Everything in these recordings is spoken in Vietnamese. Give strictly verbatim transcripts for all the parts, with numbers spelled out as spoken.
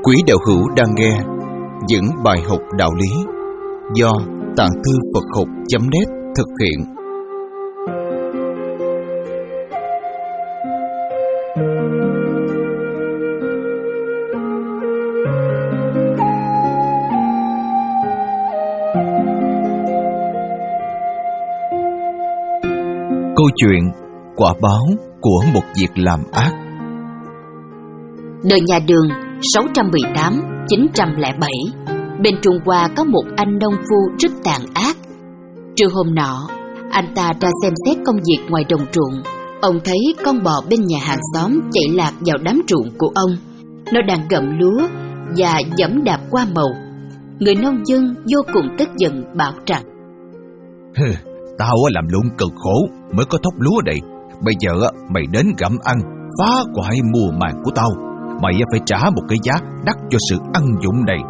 Quý đạo hữu đang nghe những bài học đạo lý do Tạng Thư Phật Học chấm net thực hiện. Câu chuyện quả báo của một việc làm ác. Đời nhà Đường sáu trăm mười tám đến chín trăm lẻ bảy, bên Trung Hoa có một anh nông phu rất tàn ác. Trưa hôm nọ, anh ta ra xem xét công việc ngoài đồng ruộng. Ông thấy con bò bên nhà hàng xóm chạy lạc vào đám ruộng của ông. Nó đang gặm lúa và giẫm đạp qua màu. Người nông dân vô cùng tức giận bảo rằng: Tao làm lụng cực khổ mới có thóc lúa đây. Bây giờ mày đến gặm ăn, phá hoại mùa màng của tao. Mày phải trả một cái giá đắt cho sự ăn dụng này.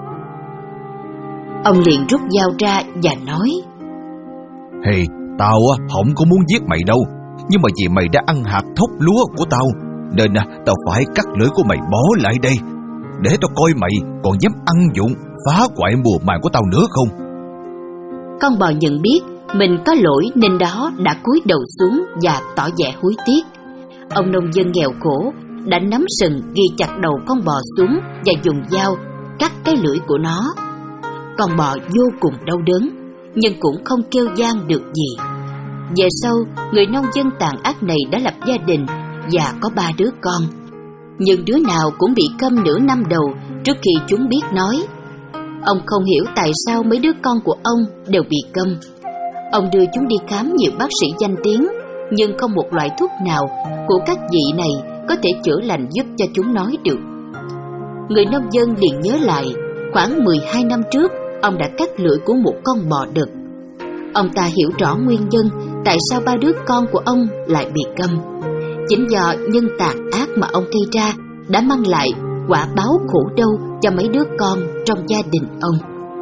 Ông liền rút dao ra và nói: Hey, tao không có muốn giết mày đâu, nhưng mà vì mày đã ăn hạt thóc lúa của tao, nên tao phải cắt lưỡi của mày bỏ lại đây, để tao coi mày còn dám ăn dụng, phá hoại mùa màng của tao nữa không. Con bò nhận biết mình có lỗi nên đó đã cúi đầu xuống và tỏ vẻ hối tiếc. Ông nông dân nghèo khổ đã nắm sừng ghi chặt đầu con bò xuống và dùng dao cắt cái lưỡi của nó. Con bò vô cùng đau đớn nhưng cũng không kêu van được gì. Về sau, người nông dân tàn ác này đã lập gia đình và có ba đứa con. Nhưng đứa nào cũng bị câm nửa năm đầu trước khi chúng biết nói. Ông không hiểu tại sao mấy đứa con của ông đều bị câm. Ông đưa chúng đi khám nhiều bác sĩ danh tiếng, nhưng không một loại thuốc nào của các vị này có thể chữa lành giúp cho chúng nói được. Người nông dân liền nhớ lại, khoảng mười hai năm trước, ông đã cắt lưỡi của một con bò đực. Ông ta hiểu rõ nguyên nhân tại sao ba đứa con của ông lại bị câm. Chính do nhân tàn ác mà ông gây ra đã mang lại quả báo khổ đau cho mấy đứa con trong gia đình ông.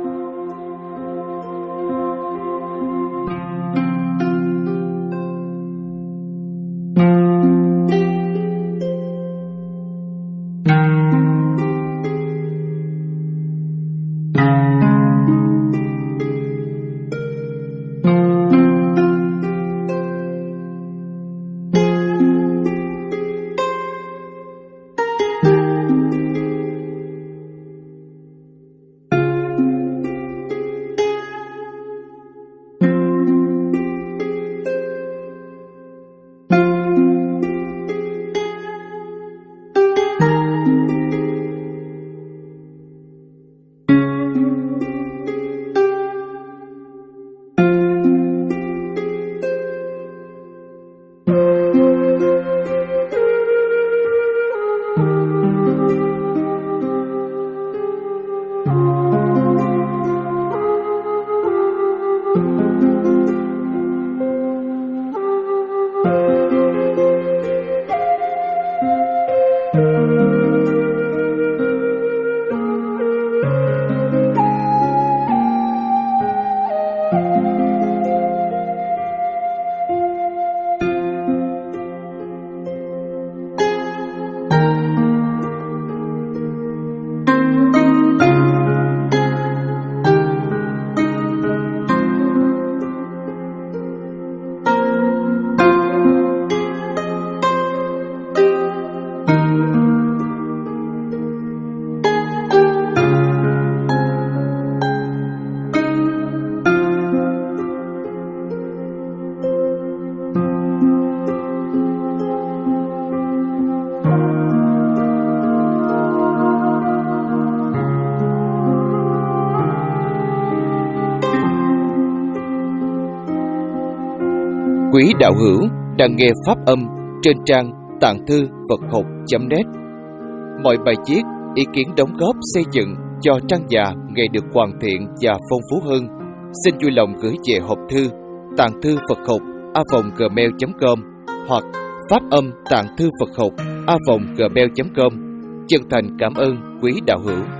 Quý đạo hữu đang nghe pháp âm trên trang Tạng Thư Phật Học chấm net. Mọi bài viết, ý kiến đóng góp xây dựng cho trang già ngày được hoàn thiện và phong phú hơn, xin vui lòng gửi về hộp thư Tạng Thư Phật Học a còng gmail chấm com hoặc pháp âm Tạng Thư Phật Học a còng gmail chấm com. Chân thành cảm ơn quý đạo hữu.